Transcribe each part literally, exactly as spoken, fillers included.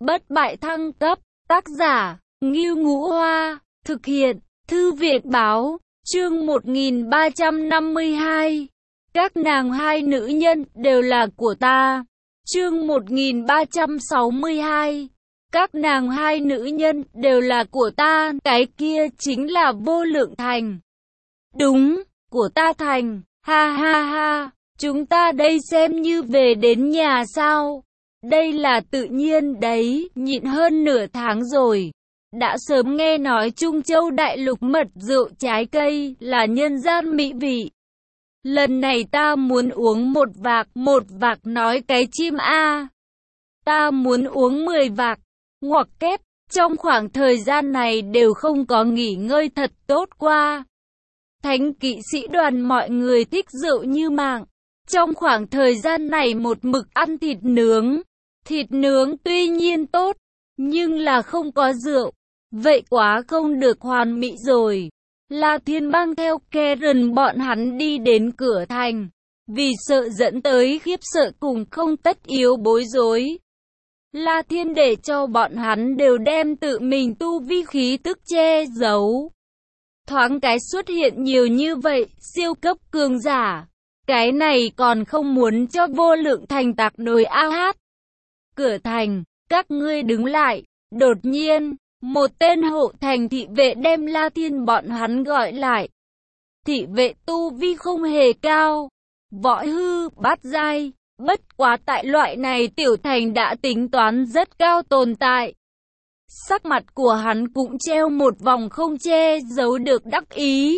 Bất bại thăng cấp, tác giả, Ngưu Ngũ Hoa, thực hiện, Thư viện báo, chương một nghìn ba trăm năm mươi hai. Các nàng hai nữ nhân đều là của ta. Chương một nghìn ba trăm sáu mươi hai. Các nàng hai nữ nhân đều là của ta, cái kia chính là Vô Lượng Thành. Đúng, của ta thành, ha ha ha, chúng ta đây xem như về đến nhà sao? Đây là tự nhiên đấy, nhịn hơn nửa tháng rồi. Đã sớm nghe nói Trung Châu đại lục mật rượu trái cây là nhân gian mỹ vị. Lần này ta muốn uống một vạc, một vạc nói cái chim a. Ta muốn uống mười vạc, ngoặc kép, trong khoảng thời gian này đều không có nghỉ ngơi thật tốt qua. Thánh kỵ sĩ đoàn mọi người thích rượu như mạng. Trong khoảng thời gian này một mực ăn thịt nướng. Thịt nướng tuy nhiên tốt, nhưng là không có rượu. Vậy quá không được hoàn mỹ rồi. La Thiên mang theo Karen bọn hắn đi đến cửa thành. Vì sợ dẫn tới khiếp sợ cùng không tất yếu bối rối. La Thiên để cho bọn hắn đều đem tự mình tu vi khí tức che giấu. Thoáng cái xuất hiện nhiều như vậy, siêu cấp cường giả. Cái này còn không muốn cho Vô Lượng Thành tạc nồi a hát. Cửa thành, các ngươi đứng lại. Đột nhiên, một tên hộ thành thị vệ đem La Thiên bọn hắn gọi lại. Thị vệ tu vi không hề cao, võ hư, bát giai, bất quá tại loại này tiểu thành đã tính toán rất cao tồn tại. Sắc mặt của hắn cũng treo một vòng không che giấu được đắc ý.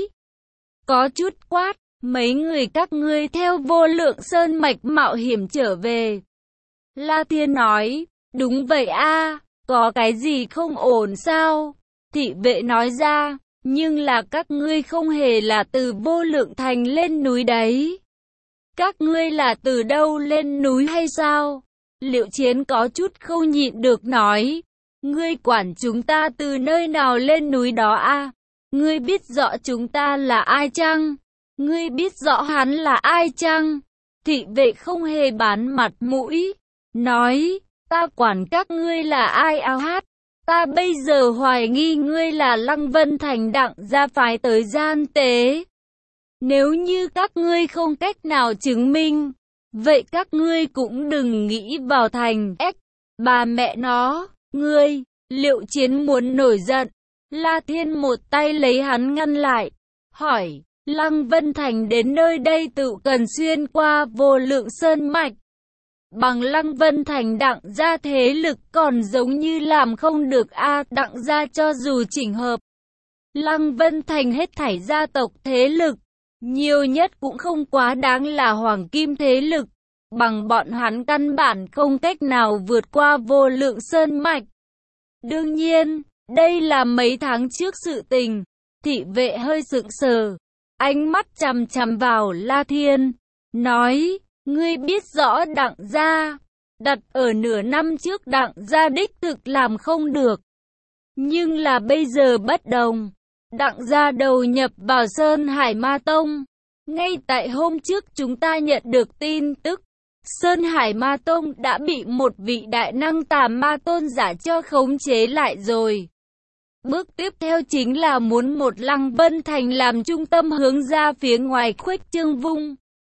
Có chút quát, mấy người các ngươi theo Vô Lượng Sơn mạch mạo hiểm trở về. La Thiên nói, đúng vậy a, có cái gì không ổn sao? Thị vệ nói ra, nhưng là các ngươi không hề là từ Vô Lượng Thành lên núi đấy. Các ngươi là từ đâu lên núi hay sao? Liệu Chiến có chút không nhịn được nói, ngươi quản chúng ta từ nơi nào lên núi đó a? Ngươi biết rõ chúng ta là ai chăng? Ngươi biết rõ hắn là ai chăng? Thị vệ không hề bán mặt mũi, nói, ta quản các ngươi là ai áo hát. Ta bây giờ hoài nghi ngươi là Lăng Vân Thành Đặng gia phái tới gian tế. Nếu như các ngươi không cách nào chứng minh, vậy các ngươi cũng đừng nghĩ vào thành. Ếch, bà mẹ nó, ngươi, Liệu Chiến muốn nổi giận. La Thiên một tay lấy hắn ngăn lại, hỏi, Lăng Vân Thành đến nơi đây tự cần xuyên qua Vô Lượng Sơn mạch. Bằng Lăng Vân Thành Đặng gia thế lực còn giống như làm không được a. Đặng gia cho dù chỉnh hợp Lăng Vân Thành hết thảy gia tộc thế lực, nhiều nhất cũng không quá đáng là hoàng kim thế lực. Bằng bọn hắn căn bản không cách nào vượt qua Vô Lượng Sơn mạch. Đương nhiên, đây là mấy tháng trước sự tình. Thị vệ hơi sững sờ, ánh mắt chằm chằm vào La Thiên, nói, ngươi biết rõ Đặng gia, đặt ở nửa năm trước Đặng gia đích thực làm không được. Nhưng là bây giờ bất đồng, Đặng gia đầu nhập vào Sơn Hải Ma Tông. Ngay tại hôm trước chúng ta nhận được tin tức, Sơn Hải Ma Tông đã bị một vị đại năng tà ma tôn giả cho khống chế lại rồi. Bước tiếp theo chính là muốn một Lăng Vân Thành làm trung tâm hướng ra phía ngoài khuếch trương vung.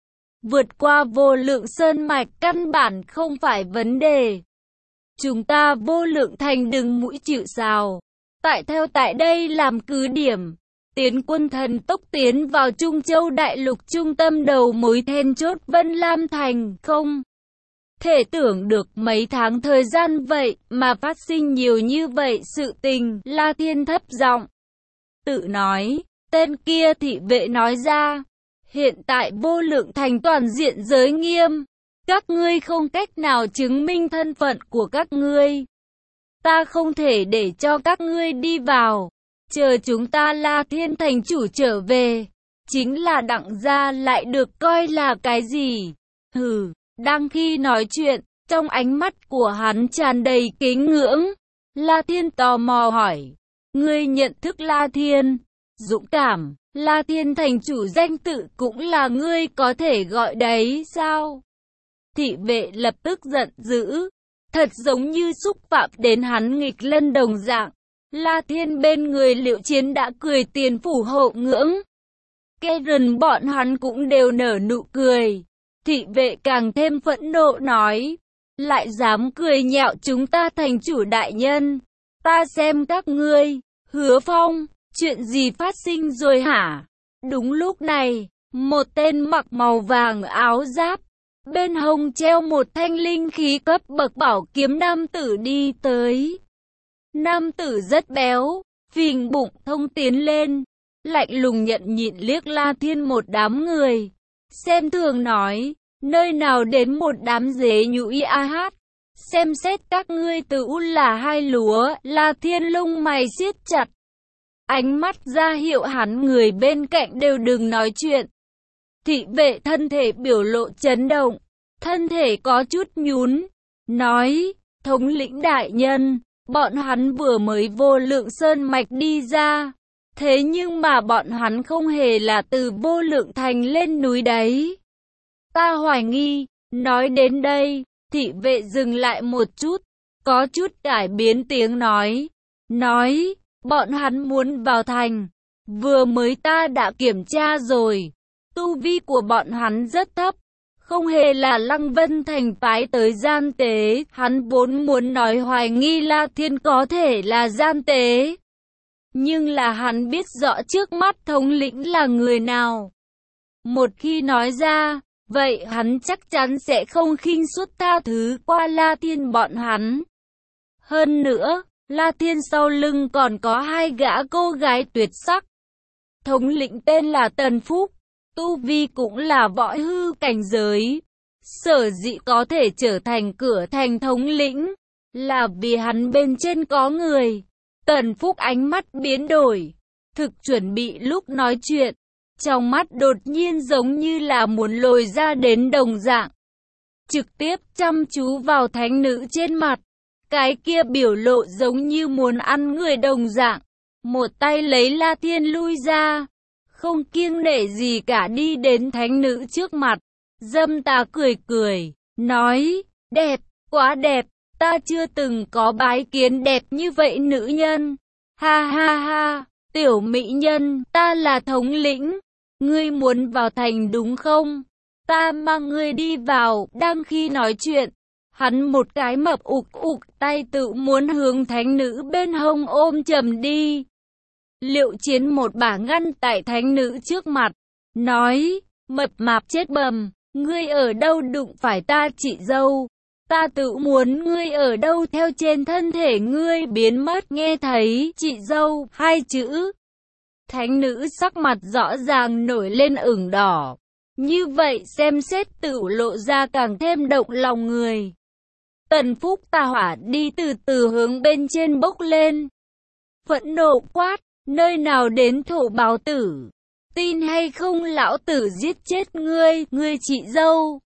Vượt qua Vô Lượng Sơn mạch căn bản không phải vấn đề. Chúng ta Vô Lượng Thành đừng mũi chịu sào. Tại theo tại đây làm cứ điểm. Tiến quân thần tốc tiến vào Trung Châu đại lục trung tâm đầu mối then chốt Vân Lam Thành. Không thể tưởng được mấy tháng thời gian vậy mà phát sinh nhiều như vậy sự tình. La Thiên thấp giọng tự nói. Tên kia thị vệ nói ra, hiện tại Vô Lượng Thành toàn diện giới nghiêm. Các ngươi không cách nào chứng minh thân phận của các ngươi. Ta không thể để cho các ngươi đi vào. Chờ chúng ta La Thiên thành chủ trở về, chính là Đặng gia lại được coi là cái gì? Hừ, đang khi nói chuyện, trong ánh mắt của hắn tràn đầy kính ngưỡng. La Thiên tò mò hỏi, ngươi nhận thức La Thiên? Dũng cảm, La Thiên thành chủ danh tự cũng là ngươi có thể gọi đấy sao? Thị vệ lập tức giận dữ, thật giống như xúc phạm đến hắn nghịch lân đồng dạng. La Thiên bên người Liệu Chiến đã cười tiền phủ hộ ngưỡng. Karen bọn hắn cũng đều nở nụ cười. Thị vệ càng thêm phẫn nộ nói, lại dám cười nhạo chúng ta thành chủ đại nhân. Ta xem các ngươi, Hứa Phong, chuyện gì phát sinh rồi hả? Đúng lúc này, một tên mặc màu vàng áo giáp, bên hông treo một thanh linh khí cấp bậc bảo kiếm nam tử đi tới. Nam tử rất béo, phình bụng thông tiến lên, lạnh lùng nhận nhịn liếc La Thiên một đám người. Xem thường nói, nơi nào đến một đám dế nhũi a hát. Xem xét các ngươi từ là hai lúa. La Thiên lông mày siết chặt, ánh mắt ra hiệu hắn người bên cạnh đều đừng nói chuyện. Thị vệ thân thể biểu lộ chấn động, thân thể có chút nhún, nói, thống lĩnh đại nhân, bọn hắn vừa mới vô lượng sơn mạch đi ra, thế nhưng mà bọn hắn không hề là từ vô lượng thành lên núi đấy. Ta hoài nghi. Nói đến đây, thị vệ dừng lại một chút, có chút cải biến tiếng nói, nói, bọn hắn muốn vào thành, vừa mới ta đã kiểm tra rồi, tu vi của bọn hắn rất thấp, không hề là Lăng Vân Thành phái tới gian tế. Hắn vốn muốn nói hoài nghi La Thiên có thể là gian tế, nhưng là hắn biết rõ trước mắt thống lĩnh là người nào. Một khi nói ra, vậy hắn chắc chắn sẽ không khinh suất tha thứ qua La Thiên bọn hắn. Hơn nữa, La Thiên sau lưng còn có hai gã cô gái tuyệt sắc. Thống lĩnh tên là Tần Phúc, tu vi cũng là võ hư cảnh giới. Sở dĩ có thể trở thành cửa thành thống lĩnh, là vì hắn bên trên có người. Tần Phúc ánh mắt biến đổi, thực chuẩn bị lúc nói chuyện, trong mắt đột nhiên giống như là muốn lồi ra đến đồng dạng. Trực tiếp chăm chú vào thánh nữ trên mặt, cái kia biểu lộ giống như muốn ăn người đồng dạng. Một tay lấy La Thiên lui ra, không kiêng nể gì cả đi đến thánh nữ trước mặt, dâm tà cười cười, nói, đẹp, quá đẹp, ta chưa từng có bái kiến đẹp như vậy nữ nhân. Ha ha ha, tiểu mỹ nhân, ta là thống lĩnh, ngươi muốn vào thành đúng không? Ta mang ngươi đi vào. Đang khi nói chuyện, hắn một cái mập ục ục tay tự muốn hướng thánh nữ bên hông ôm chầm đi. Liệu Chiến một bả ngăn tại thánh nữ trước mặt, nói, mập mạp chết bầm, ngươi ở đâu đụng phải ta chị dâu? Ta tự muốn ngươi ở đâu theo trên thân thể ngươi biến mất. Nghe thấy chị dâu hai chữ, thánh nữ sắc mặt rõ ràng nổi lên ửng đỏ. Như vậy xem xét tự lộ ra càng thêm động lòng người. Tần Phúc tà hỏa đi từ từ hướng bên trên bốc lên, phẫn nộ quát, nơi nào đến thổ báo tử, tin hay không lão tử giết chết ngươi, ngươi chị dâu.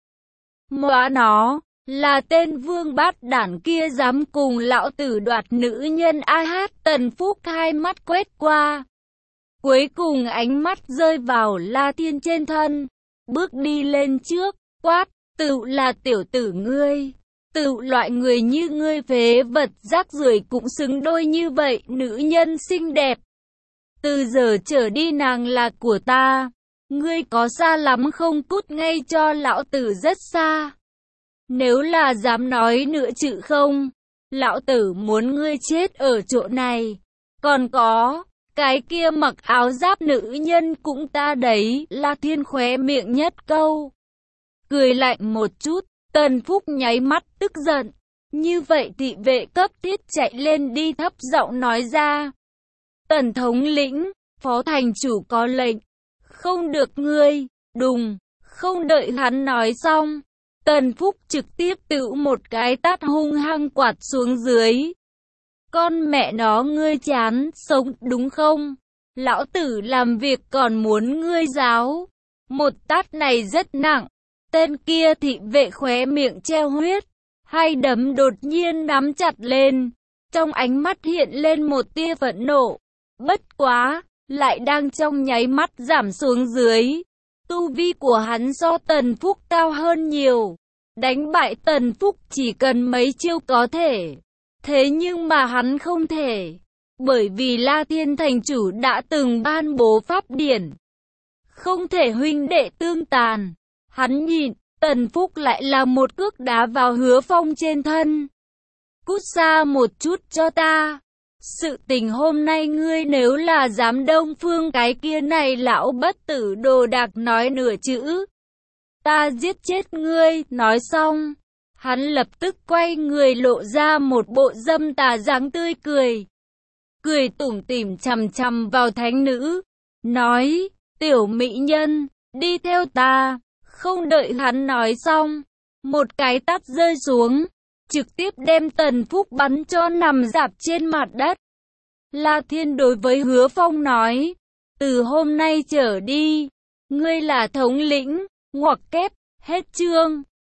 Móa nó, là tên vương bát đản kia dám cùng lão tử đoạt nữ nhân a hát. Tần Phúc hai mắt quét qua, cuối cùng ánh mắt rơi vào La Thiên trên thân, bước đi lên trước, quát, tự là tiểu tử ngươi, tự loại người như ngươi phế vật rác rưởi cũng xứng đôi như vậy nữ nhân xinh đẹp. Từ giờ trở đi nàng là của ta, ngươi có xa lắm không cút ngay cho lão tử rất xa. Nếu là dám nói nữa chữ không, lão tử muốn ngươi chết ở chỗ này. Còn có, cái kia mặc áo giáp nữ nhân cũng ta đấy. La Thiên khóe miệng nhất câu, cười lạnh một chút. Tần Phúc nháy mắt tức giận. Như vậy thị vệ cấp thiết chạy lên đi thấp giọng nói ra, Tần thống lĩnh, phó thành chủ có lệnh, không được ngươi. Đùng, không đợi hắn nói xong, Tần Phúc trực tiếp tự một cái tát hung hăng quạt xuống dưới. Con mẹ nó ngươi chán sống đúng không? Lão tử làm việc còn muốn ngươi giáo. Một tát này rất nặng. Tên kia thị vệ khóe miệng treo huyết, hai đấm đột nhiên nắm chặt lên, trong ánh mắt hiện lên một tia phẫn nộ. Bất quá, lại đang trong nháy mắt giảm xuống dưới. Tu vi của hắn so Tần Phúc cao hơn nhiều. đánh bại Tần Phúc chỉ cần mấy chiêu có thể. Thế nhưng mà hắn không thể, bởi vì La Thiên Thành Chủ đã từng ban bố pháp điển, không thể huynh đệ tương tàn. Hắn nhìn, Tần Phúc lại là một cước đá vào Hứa Phong trên thân. Cút xa một chút cho ta. Sự tình hôm nay ngươi nếu là dám Đông Phương cái kia này lão bất tử đồ đạc nói nửa chữ, ta giết chết ngươi. Nói xong, hắn lập tức quay người lộ ra một bộ dâm tà dáng tươi cười. Cười tủm tỉm chằm chằm vào thánh nữ, nói, tiểu mỹ nhân, đi theo ta. Không đợi hắn nói xong, một cái tát rơi xuống, trực tiếp đem Tần Phúc bắn cho nằm rạp trên mặt đất. La Thiên đối với Hứa Phong nói, từ hôm nay trở đi, ngươi là thống lĩnh, ngoặc kép, hết chương.